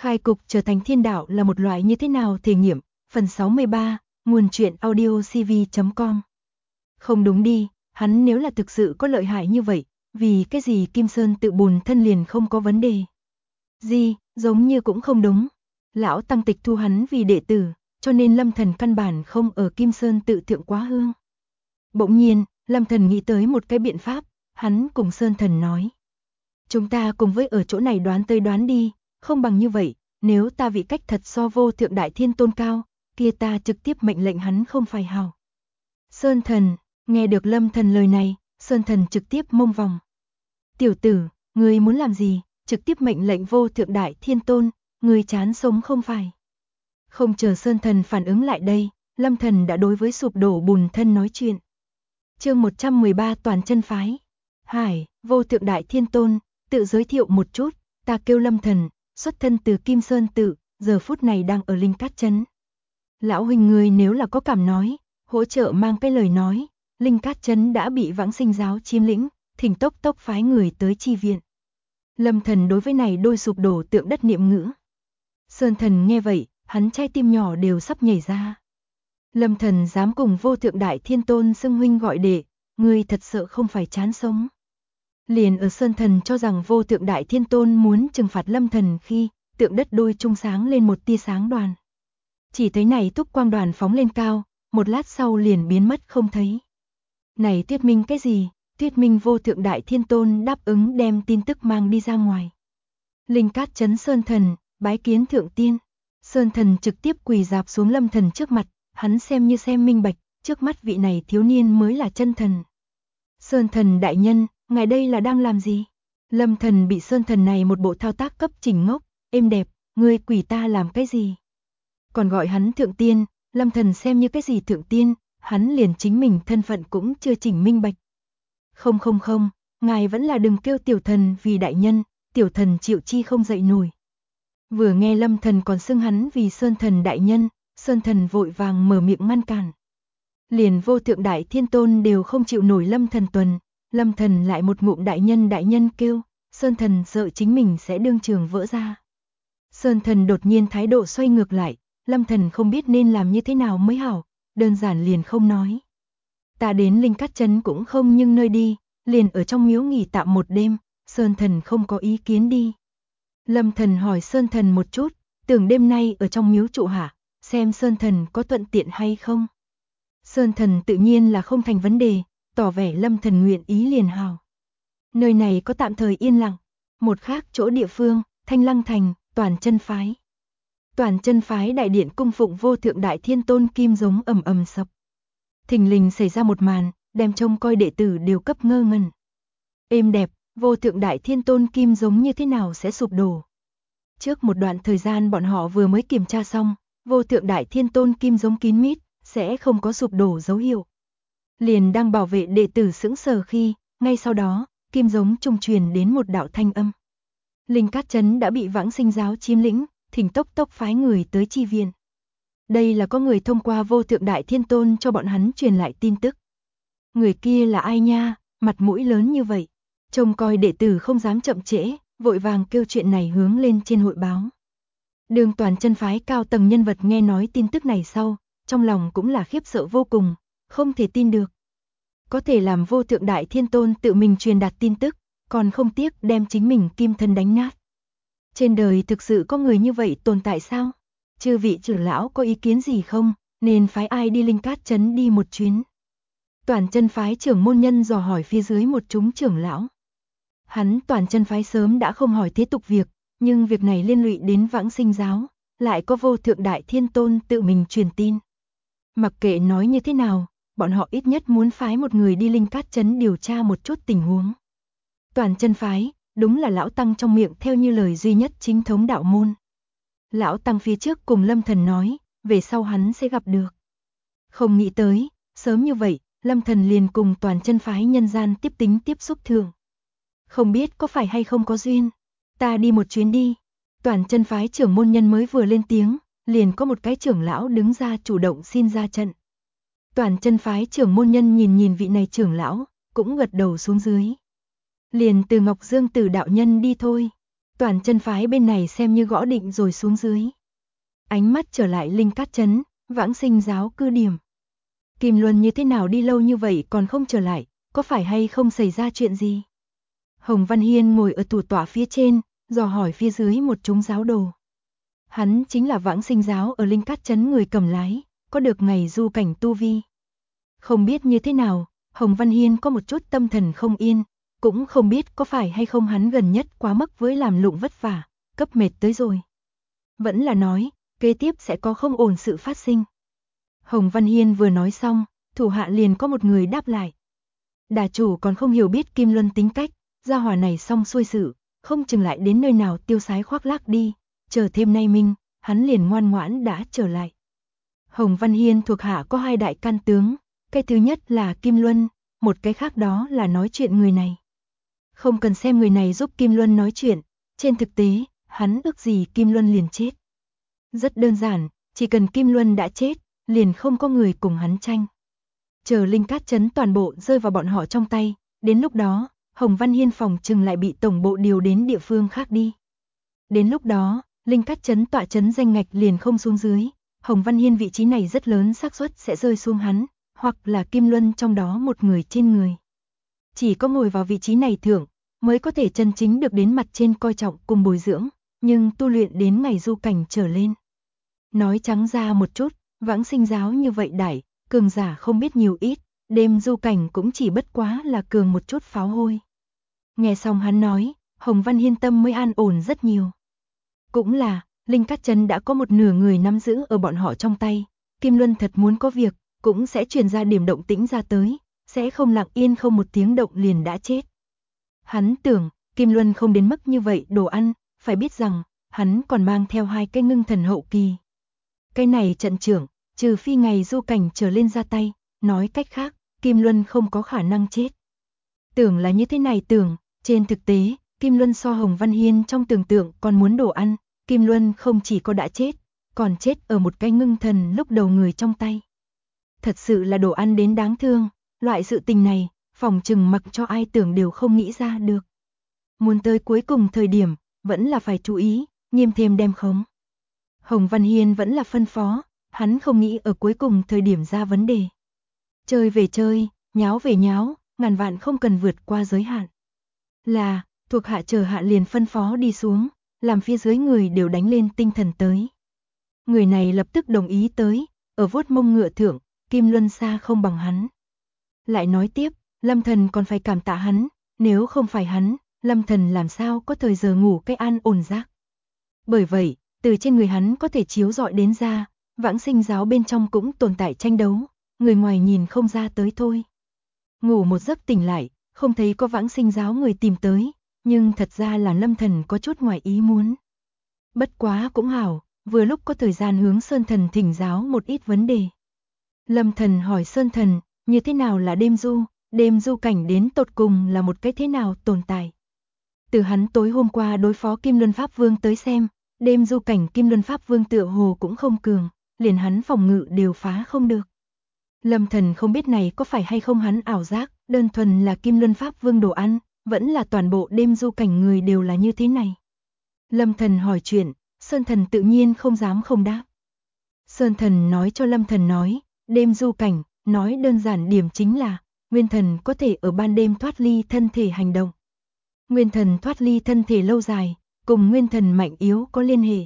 Khai cục trở thành thiên đạo là một loại như thế nào thể nghiệm, phần 63, nguồn truyện audiocv.com. Không đúng đi, hắn nếu là thực sự có lợi hại như vậy, vì cái gì Kim Sơn tự bùn thân liền không có vấn đề. Gì, giống như cũng không đúng. Lão tăng tịch thu hắn vì đệ tử, cho nên Lâm Thần căn bản không ở Kim Sơn tự thượng quá hương. Bỗng nhiên, Lâm Thần nghĩ tới một cái biện pháp, hắn cùng Sơn Thần nói. Chúng ta cùng với ở chỗ này đoán tới đoán đi, không bằng như vậy, nếu ta vị cách thật so vô thượng đại thiên tôn cao, kia ta trực tiếp mệnh lệnh hắn không phải hào. Sơn Thần, nghe được Lâm Thần lời này, Sơn Thần trực tiếp mông vòng. Tiểu tử, ngươi muốn làm gì, trực tiếp mệnh lệnh vô thượng đại thiên tôn, ngươi chán sống không phải. Không chờ Sơn Thần phản ứng lại đây, Lâm Thần đã đối với sụp đổ bùn thân nói chuyện. Chương 113 toàn chân phái. Hải, vô thượng đại thiên tôn, tự giới thiệu một chút, ta kêu Lâm Thần, xuất thân từ Kim Sơn tự, giờ phút này đang ở Linh Cát Trấn. Lão huynh ngươi nếu là có cảm nói, hỗ trợ mang cái lời nói, Linh Cát Trấn đã bị Vãng Sinh giáo chiếm lĩnh, thỉnh tốc tốc phái người tới chi viện. Lâm Thần đối với này đôi sụp đổ tượng đất niệm ngữ. Sơn Thần nghe vậy, hắn trái tim nhỏ đều sắp nhảy ra. Lâm Thần dám cùng vô thượng đại thiên tôn xưng huynh gọi đệ, ngươi thật sợ không phải chán sống. Liền ở Sơn Thần cho rằng vô thượng đại thiên tôn muốn trừng phạt Lâm Thần khi tượng đất đôi trung sáng lên một tia sáng đoàn. Chỉ thấy này túc quang đoàn phóng lên cao, một lát sau liền biến mất không thấy. Này thuyết minh cái gì? Thuyết minh vô thượng đại thiên tôn đáp ứng đem tin tức mang đi ra ngoài. Linh Cát Trấn Sơn Thần, bái kiến thượng tiên. Sơn Thần trực tiếp quỳ dạp xuống Lâm Thần trước mặt, hắn xem như xem minh bạch, trước mắt vị này thiếu niên mới là chân thần. Sơn Thần đại nhân, ngài đây là đang làm gì? Lâm Thần bị Sơn Thần này một bộ thao tác cấp chỉnh ngốc, êm đẹp, ngươi quỳ ta làm cái gì? Còn gọi hắn thượng tiên, Lâm Thần xem như cái gì thượng tiên, hắn liền chính mình thân phận cũng chưa chỉnh minh bạch. Không, ngài vẫn là đừng kêu tiểu thần vì đại nhân, tiểu thần chịu chi không dậy nổi. Vừa nghe Lâm Thần còn xưng hắn vì Sơn Thần đại nhân, Sơn Thần vội vàng mở miệng ngăn cản. Liền vô thượng đại thiên tôn đều không chịu nổi Lâm Thần tuần, Lâm Thần lại một ngụm đại nhân kêu, Sơn Thần sợ chính mình sẽ đương trường vỡ ra. Sơn Thần đột nhiên thái độ xoay ngược lại, Lâm Thần không biết nên làm như thế nào mới hảo, đơn giản liền không nói. Ta đến Linh Cát Trấn cũng không nhưng nơi đi, liền ở trong miếu nghỉ tạm một đêm, Sơn Thần không có ý kiến đi. Lâm Thần hỏi Sơn Thần một chút, tưởng đêm nay ở trong miếu trụ hả, xem Sơn Thần có thuận tiện hay không. Sơn Thần tự nhiên là không thành vấn đề, tỏ vẻ Lâm Thần nguyện ý liền hào. Nơi này có tạm thời yên lặng, một khác chỗ địa phương, Thanh Lăng Thành, toàn chân phái. Toàn chân phái đại điện cung phụng vô thượng đại thiên tôn kim giống ầm ầm sập. Thình lình xảy ra một màn, đem trông coi đệ tử đều cấp ngơ ngẩn. Êm đẹp, vô thượng đại thiên tôn kim giống như thế nào sẽ sụp đổ. Trước một đoạn thời gian bọn họ vừa mới kiểm tra xong, vô thượng đại thiên tôn kim giống kín mít, sẽ không có sụp đổ dấu hiệu. Liền đang bảo vệ đệ tử sững sờ khi, ngay sau đó, kim giống trung truyền đến một đạo thanh âm. Linh Cát Trấn đã bị Vãng Sinh giáo chiếm lĩnh, thỉnh tốc tốc phái người tới chi viện. Đây là có người thông qua vô thượng đại thiên tôn cho bọn hắn truyền lại tin tức. Người kia là ai nha, mặt mũi lớn như vậy. Trông coi đệ tử không dám chậm trễ, vội vàng kêu chuyện này hướng lên trên hội báo. Đường toàn chân phái cao tầng nhân vật nghe nói tin tức này sau, trong lòng cũng là khiếp sợ vô cùng, không thể tin được. Có thể làm vô thượng đại thiên tôn tự mình truyền đạt tin tức, còn không tiếc đem chính mình kim thân đánh nát. Trên đời thực sự có người như vậy tồn tại sao? Chư vị trưởng lão có ý kiến gì không, nên phái ai đi Linh Cát Trấn đi một chuyến. Toàn chân phái trưởng môn nhân dò hỏi phía dưới một chúng trưởng lão. Hắn toàn chân phái sớm đã không hỏi thế tục việc, nhưng việc này liên lụy đến Vãng Sinh giáo, lại có vô thượng đại thiên tôn tự mình truyền tin. Mặc kệ nói như thế nào, bọn họ ít nhất muốn phái một người đi Linh Cát Trấn điều tra một chút tình huống. Toàn chân phái, đúng là lão tăng trong miệng theo như lời duy nhất chính thống đạo môn. Lão tăng phía trước cùng Lâm Thần nói, về sau hắn sẽ gặp được. Không nghĩ tới, sớm như vậy, Lâm Thần liền cùng toàn chân phái nhân gian tiếp tính tiếp xúc thường. Không biết có phải hay không có duyên, ta đi một chuyến đi. Toàn chân phái trưởng môn nhân mới vừa lên tiếng, liền có một cái trưởng lão đứng ra chủ động xin ra trận. Toàn chân phái trưởng môn nhân nhìn vị này trưởng lão, cũng gật đầu xuống dưới. Liền từ Ngọc Dương Tử đạo nhân đi thôi. Toàn chân phái bên này xem như gõ định rồi xuống dưới. Ánh mắt trở lại Linh Cát Trấn, Vãng Sinh giáo cứ điểm. Kim Luân như thế nào đi lâu như vậy còn không trở lại, có phải hay không xảy ra chuyện gì? Hồng Văn Hiên ngồi ở thủ tọa phía trên, dò hỏi phía dưới một chúng giáo đồ. Hắn chính là Vãng Sinh giáo ở Linh Cát Trấn người cầm lái, có được ngày du cảnh tu vi. Không biết như thế nào, Hồng Văn Hiên có một chút tâm thần không yên, cũng không biết có phải hay không hắn gần nhất quá mức với làm lụng vất vả, cấp mệt tới rồi. Vẫn là nói, kế tiếp sẽ có không ổn sự phát sinh. Hồng Văn Hiên vừa nói xong, thủ hạ liền có một người đáp lại. Đà chủ còn không hiểu biết Kim Luân tính cách, gia hỏa này xong xuôi sự, không chừng lại đến nơi nào tiêu sái khoác lác đi, chờ thêm nay minh, hắn liền ngoan ngoãn đã trở lại. Hồng Văn Hiên thuộc hạ có 2 đại can tướng, cái thứ nhất là Kim Luân, một cái khác đó là nói chuyện người này. Không cần xem người này giúp Kim Luân nói chuyện, trên thực tế, hắn ước gì Kim Luân liền chết. Rất đơn giản, chỉ cần Kim Luân đã chết, liền không có người cùng hắn tranh. Chờ Linh Cát Trấn toàn bộ rơi vào bọn họ trong tay, đến lúc đó, Hồng Văn Hiên phòng chừng lại bị tổng bộ điều đến địa phương khác đi. Đến lúc đó, Linh Cát Trấn tọa trấn danh ngạch liền không xuống dưới, Hồng Văn Hiên vị trí này rất lớn xác suất sẽ rơi xuống hắn, hoặc là Kim Luân trong đó một người trên người. Chỉ có ngồi vào vị trí này thượng, mới có thể chân chính được đến mặt trên coi trọng cùng bồi dưỡng, nhưng tu luyện đến ngày du cảnh trở lên. Nói trắng ra một chút, Vãng Sinh giáo như vậy đại, cường giả không biết nhiều ít, đêm du cảnh cũng chỉ bất quá là cường một chút pháo hôi. Nghe xong hắn nói, Hồng Văn Hiên tâm mới an ổn rất nhiều. Cũng là, Linh Cát Trấn đã có một nửa người nắm giữ ở bọn họ trong tay, Kim Luân thật muốn có việc, cũng sẽ truyền ra điểm động tĩnh ra tới, sẽ không lặng yên không một tiếng động liền đã chết. Hắn tưởng, Kim Luân không đến mức như vậy đồ ăn, phải biết rằng, hắn còn mang theo 2 cái ngưng thần hậu kỳ. Cái này trận trưởng, trừ phi ngày du cảnh trở lên ra tay, nói cách khác, Kim Luân không có khả năng chết. Tưởng là như thế này tưởng, trên thực tế, Kim Luân so Hồng Văn Hiên trong tưởng tượng còn muốn đồ ăn, Kim Luân không chỉ có đã chết, còn chết ở một cái ngưng thần lúc đầu người trong tay. Thật sự là đồ ăn đến đáng thương, loại sự tình này, phòng chừng mặc cho ai tưởng đều không nghĩ ra được. Muốn tới cuối cùng thời điểm, vẫn là phải chú ý, nghiêm thêm đem khống. Hồng Văn Hiên vẫn là phân phó, hắn không nghĩ ở cuối cùng thời điểm ra vấn đề. Chơi về chơi, nháo về nháo, ngàn vạn không cần vượt qua giới hạn. Là, thuộc hạ chờ hạ liền phân phó đi xuống, làm phía dưới người đều đánh lên tinh thần tới. Người này lập tức đồng ý tới, ở vuốt mông ngựa thượng, Kim Luân xa không bằng hắn. Lại nói tiếp, Lâm Thần còn phải cảm tạ hắn, nếu không phải hắn, Lâm Thần làm sao có thời giờ ngủ cái an ổn giấc. Bởi vậy, từ trên người hắn có thể chiếu rọi đến ra, Vãng Sinh giáo bên trong cũng tồn tại tranh đấu, người ngoài nhìn không ra tới thôi. Ngủ một giấc tỉnh lại, không thấy có Vãng Sinh giáo người tìm tới, nhưng thật ra là Lâm Thần có chút ngoài ý muốn. Bất quá cũng hảo, vừa lúc có thời gian hướng Sơn Thần thỉnh giáo một ít vấn đề. Lâm Thần hỏi Sơn Thần, như thế nào là đêm du cảnh đến tột cùng là một cái thế nào tồn tại. Từ hắn tối hôm qua đối phó Kim Luân Pháp Vương tới xem, đêm du cảnh Kim Luân Pháp Vương tựa hồ cũng không cường, liền hắn phòng ngự đều phá không được. Lâm Thần không biết này có phải hay không hắn ảo giác, đơn thuần là Kim Luân Pháp Vương đồ ăn, vẫn là toàn bộ đêm du cảnh người đều là như thế này. Lâm Thần hỏi chuyện, Sơn Thần tự nhiên không dám không đáp. Sơn Thần nói cho Lâm Thần nói, đêm du cảnh, nói đơn giản điểm chính là, Nguyên Thần có thể ở ban đêm thoát ly thân thể hành động. Nguyên Thần thoát ly thân thể lâu dài, cùng Nguyên Thần mạnh yếu có liên hệ.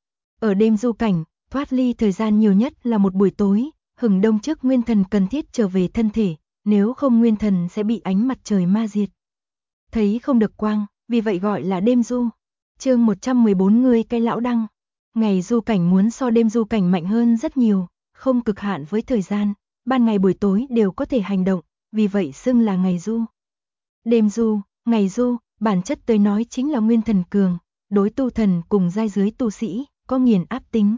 Ở đêm du cảnh, thoát ly thời gian nhiều nhất là một buổi tối, hừng đông trước Nguyên Thần cần thiết trở về thân thể, nếu không Nguyên Thần sẽ bị ánh mặt trời ma diệt. Thấy không được quang, vì vậy gọi là đêm du. Chương 114 người cây lão đăng. Ngày du cảnh muốn so đêm du cảnh mạnh hơn rất nhiều, không cực hạn với thời gian, ban ngày buổi tối đều có thể hành động, vì vậy xưng là ngày du. Đêm du, ngày du, bản chất tới nói chính là Nguyên Thần cường, đối tu thần cùng giai dưới tu sĩ, có nghiền áp tính.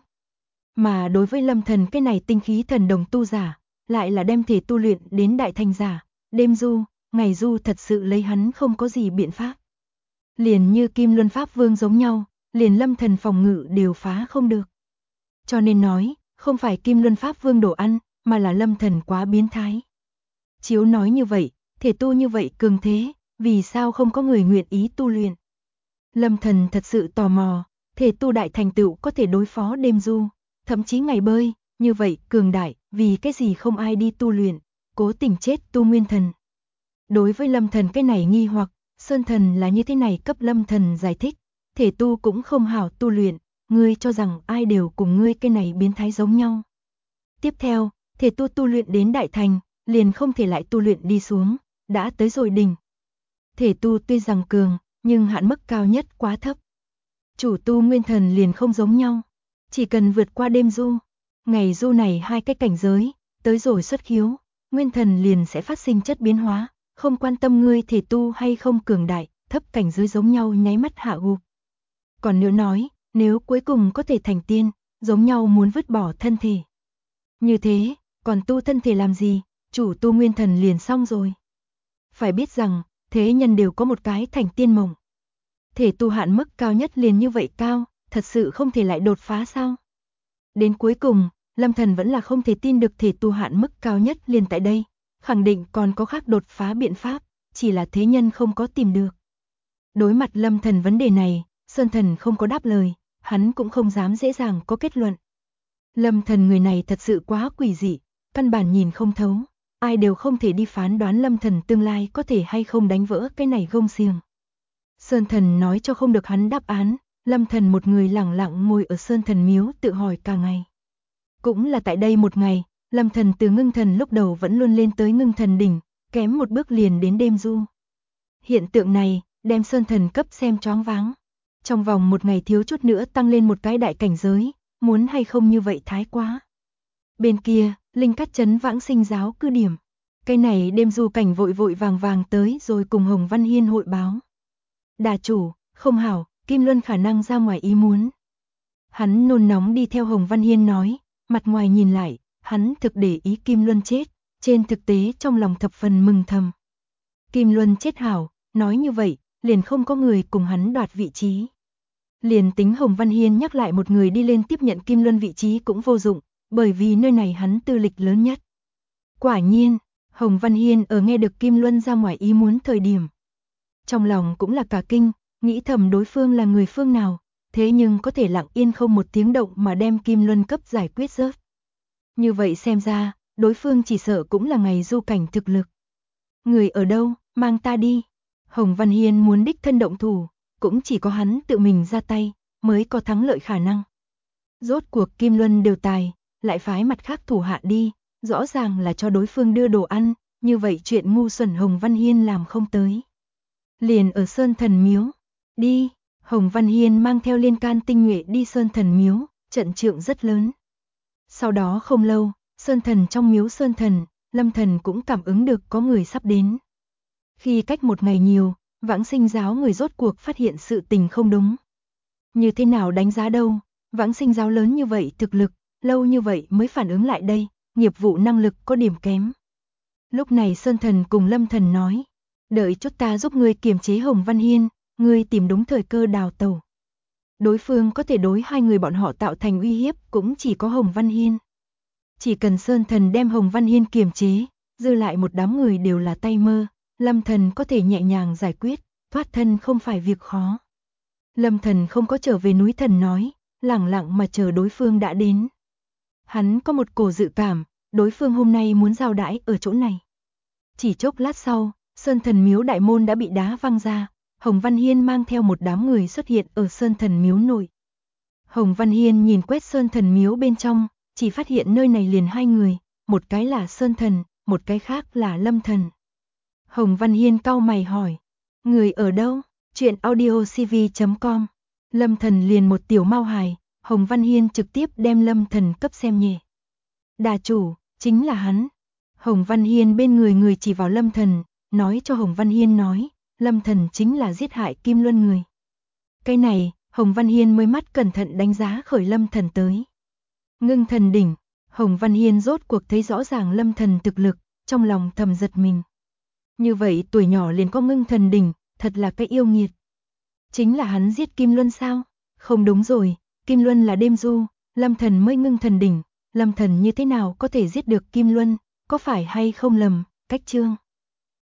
Mà đối với Lâm Thần cái này tinh khí thần đồng tu giả, lại là đem thể tu luyện đến đại thành giả, đêm du, ngày du thật sự lấy hắn không có gì biện pháp. Liền như Kim Luân Pháp Vương giống nhau, liền Lâm Thần phòng ngự đều phá không được. Cho nên nói, không phải Kim Luân Pháp Vương đồ ăn, mà là Lâm Thần quá biến thái. Chiếu nói như vậy, thể tu như vậy cường thế, vì sao không có người nguyện ý tu luyện? Lâm Thần thật sự tò mò, thể tu đại thành tựu có thể đối phó đêm du, thậm chí ngày bơi, như vậy cường đại, vì cái gì không ai đi tu luyện, cố tình chết tu nguyên thần. Đối với Lâm Thần cái này nghi hoặc, Sơn Thần là như thế này cấp Lâm Thần giải thích, thể tu cũng không hảo tu luyện, ngươi cho rằng ai đều cùng ngươi cái này biến thái giống nhau. Tiếp theo, thể tu tu luyện đến đại thành, liền không thể lại tu luyện đi xuống, đã tới rồi đỉnh. Thể tu tuy rằng cường, nhưng hạn mức cao nhất quá thấp. Chủ tu nguyên thần liền không giống nhau, chỉ cần vượt qua đêm du, ngày du này hai cái cảnh giới, tới rồi xuất khiếu, nguyên thần liền sẽ phát sinh chất biến hóa, không quan tâm ngươi thể tu hay không cường đại, thấp cảnh giới giống nhau nháy mắt hạ gục. Còn nữa nói, nếu cuối cùng có thể thành tiên, giống nhau muốn vứt bỏ thân thể. Như thế, còn tu thân thể làm gì, chủ tu nguyên thần liền xong rồi. Phải biết rằng, thế nhân đều có một cái thành tiên mộng. Thể tu hạn mức cao nhất liền như vậy cao, thật sự không thể lại đột phá sao? Đến cuối cùng, Lâm Thần vẫn là không thể tin được thể tu hạn mức cao nhất liền tại đây, khẳng định còn có khác đột phá biện pháp, chỉ là thế nhân không có tìm được. Đối mặt Lâm Thần vấn đề này, Sơn Thần không có đáp lời, hắn cũng không dám dễ dàng có kết luận. Lâm Thần người này thật sự quá quỷ dị, căn bản nhìn không thấu, ai đều không thể đi phán đoán Lâm Thần tương lai có thể hay không đánh vỡ cái này gông xiềng. Sơn Thần nói cho không được hắn đáp án, Lâm Thần một người lặng lặng ngồi ở Sơn Thần miếu tự hỏi cả ngày. Cũng là tại đây một ngày, Lâm Thần từ ngưng thần lúc đầu vẫn luôn lên tới ngưng thần đỉnh, kém một bước liền đến đêm du. Hiện tượng này, đem Sơn Thần cấp xem choáng váng. Trong vòng một ngày thiếu chút nữa tăng lên một cái đại cảnh giới, muốn hay không như vậy thái quá. Bên kia, Linh Cát trấn Vãng Sinh giáo cư điểm. Cái này đêm du cảnh vội vội vàng vàng tới rồi cùng Hồng Văn Hiên hội báo. Đà chủ, không hảo, Kim Luân khả năng ra ngoài ý muốn. Hắn nôn nóng đi theo Hồng Văn Hiên nói, mặt ngoài nhìn lại, hắn thực để ý Kim Luân chết, trên thực tế trong lòng thập phần mừng thầm. Kim Luân chết hảo, nói như vậy, liền không có người cùng hắn đoạt vị trí. Liền tính Hồng Văn Hiên nhắc lại một người đi lên tiếp nhận Kim Luân vị trí cũng vô dụng, bởi vì nơi này hắn tư lịch lớn nhất. Quả nhiên, Hồng Văn Hiên ở nghe được Kim Luân ra ngoài ý muốn thời điểm. Trong lòng cũng là cả kinh, nghĩ thầm đối phương là người phương nào, thế nhưng có thể lặng yên không một tiếng động mà đem Kim Luân cấp giải quyết rớt. Như vậy xem ra, đối phương chỉ sợ cũng là ngày du cảnh thực lực. Người ở đâu, mang ta đi. Hồng Văn Hiên muốn đích thân động thủ, cũng chỉ có hắn tự mình ra tay, mới có thắng lợi khả năng. Rốt cuộc Kim Luân đều tài, lại phái mặt khác thủ hạ đi, rõ ràng là cho đối phương đưa đồ ăn, như vậy chuyện ngu xuẩn Hồng Văn Hiên làm không tới. Liền ở Sơn Thần Miếu, đi, Hồng Văn Hiên mang theo liên can tinh nhuệ đi Sơn Thần Miếu, trận trượng rất lớn. Sau đó không lâu, Sơn Thần trong miếu Sơn Thần, Lâm Thần cũng cảm ứng được có người sắp đến. Khi cách một ngày nhiều, Vãng Sinh giáo người rốt cuộc phát hiện sự tình không đúng. Như thế nào đánh giá đâu, Vãng Sinh giáo lớn như vậy thực lực, lâu như vậy mới phản ứng lại đây, nghiệp vụ năng lực có điểm kém. Lúc này Sơn Thần cùng Lâm Thần nói, đợi chút ta giúp ngươi kiềm chế Hồng Văn Hiên, ngươi tìm đúng thời cơ đào tẩu. Đối phương có thể đối hai người bọn họ tạo thành uy hiếp cũng chỉ có Hồng Văn Hiên. Chỉ cần Sơn Thần đem Hồng Văn Hiên kiềm chế, dư lại một đám người đều là tay mơ, Lâm Thần có thể nhẹ nhàng giải quyết, thoát thân không phải việc khó. Lâm Thần không có trở về núi thần nói, lẳng lặng mà chờ đối phương đã đến. Hắn có một cổ dự cảm, đối phương hôm nay muốn giao đãi ở chỗ này. Chỉ chốc lát sau, Sơn Thần miếu đại môn đã bị đá văng ra, Hồng Văn Hiên mang theo một đám người xuất hiện ở Sơn Thần miếu nội. Hồng Văn Hiên nhìn quét Sơn Thần miếu bên trong, chỉ phát hiện nơi này liền hai người, một cái là Sơn Thần, một cái khác là Lâm Thần. Hồng Văn Hiên cau mày hỏi, người ở đâu? Chuyện audiocv.com. Lâm Thần liền một tiểu mau hài, Hồng Văn Hiên trực tiếp đem Lâm Thần cấp xem nhẹ. Đà chủ, chính là hắn. Hồng Văn Hiên bên người chỉ vào Lâm Thần, nói cho Hồng Văn Hiên nói, Lâm Thần chính là giết hại Kim Luân người. Cái này, Hồng Văn Hiên mới mắt cẩn thận đánh giá khởi Lâm Thần tới. Ngưng thần đỉnh, Hồng Văn Hiên rốt cuộc thấy rõ ràng Lâm Thần thực lực, trong lòng thầm giật mình. Như vậy tuổi nhỏ liền có ngưng thần đỉnh, thật là cái yêu nghiệt. Chính là hắn giết Kim Luân sao? Không đúng rồi, Kim Luân là đêm du, Lâm Thần mới ngưng thần đỉnh, Lâm Thần như thế nào có thể giết được Kim Luân, có phải hay không lầm, cách chương.